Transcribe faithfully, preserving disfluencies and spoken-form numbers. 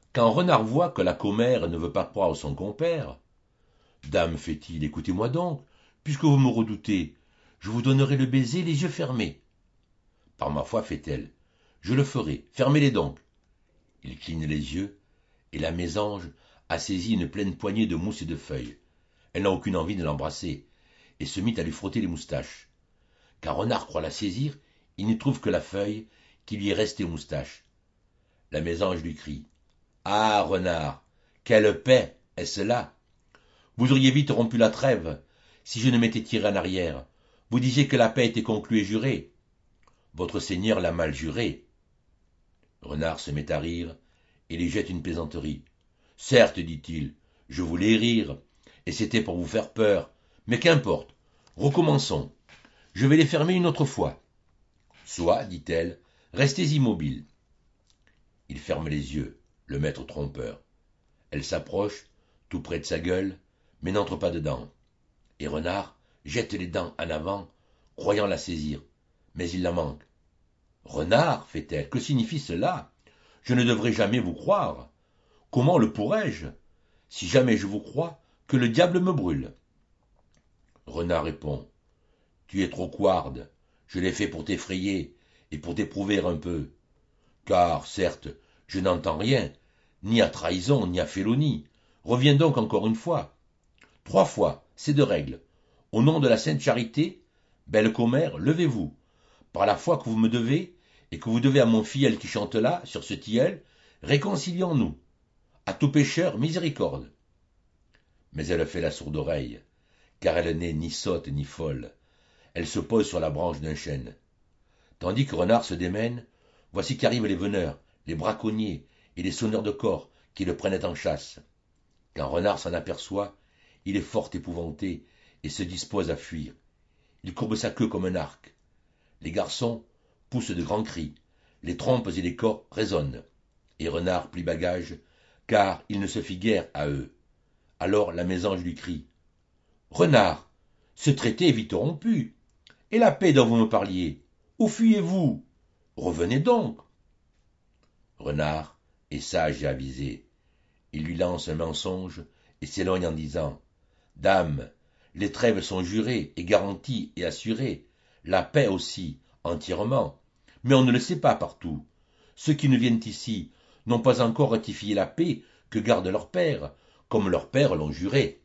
Quand Renard voit que la commère ne veut pas croire son compère, Dame, fait-il, écoutez-moi donc, puisque vous me redoutez, je vous donnerai le baiser les yeux fermés. Par ma foi, fait-elle, je le ferai, fermez-les donc. Il cligne les yeux, et la mésange a saisi une pleine poignée de mousse et de feuilles. Elle n'a aucune envie de l'embrasser, et se mit à lui frotter les moustaches. Quand Renard croit la saisir, il n'y trouve que la feuille qui lui est restée aux moustaches. La mésange lui crie. Ah, Renard, quelle paix est-ce là? Vous auriez vite rompu la trêve, si je ne m'étais tiré en arrière. Vous disiez que la paix était conclue et jurée. Votre seigneur l'a mal jurée. Renard se met à rire, et lui jette une plaisanterie. Certes, dit-il, je voulais rire, et c'était pour vous faire peur, mais qu'importe, recommençons. Je vais les fermer une autre fois. Soit, dit-elle, restez immobiles. Il ferme les yeux, le maître trompeur. Elle s'approche, tout près de sa gueule, mais n'entre pas dedans. Et Renard jette les dents en avant, croyant la saisir, mais il la manque. Renard, fait-elle, que signifie cela? Je ne devrais jamais vous croire. Comment le pourrais-je? Si jamais je vous crois, que le diable me brûle. Renard répond. Tu es trop couarde, je l'ai fait pour t'effrayer et pour t'éprouver un peu. Car, certes, je n'entends rien, ni à trahison, ni à félonie. Reviens donc encore une fois. Trois fois, c'est de règle. Au nom de la sainte charité, belle commère, levez-vous. Par la foi que vous me devez, et que vous devez à mon filleul qui chante là, sur ce tilleul, réconcilions-nous. À tout pécheur, miséricorde. Mais elle fait la sourde oreille, car elle n'est ni sotte ni folle. Elle se pose sur la branche d'un chêne. Tandis que Renard se démène, voici qu'arrivent les veneurs, les braconniers et les sonneurs de cor qui le prenaient en chasse. Quand Renard s'en aperçoit, il est fort épouvanté et se dispose à fuir. Il courbe sa queue comme un arc. Les garçons poussent de grands cris, les trompes et les cors résonnent, et Renard plie bagage, car il ne se fit guère à eux. Alors la mésange lui crie. Renard, ce traité est vite rompu, et la paix dont vous me parliez, où fuyez-vous? Revenez donc. Renard est sage et avisé. Il lui lance un mensonge et s'éloigne en disant. Dame, les trêves sont jurées et garanties et assurées, la paix aussi, entièrement, mais on ne le sait pas partout. Ceux qui ne viennent ici n'ont pas encore ratifié la paix que garde leur père, comme leurs pères l'ont juré.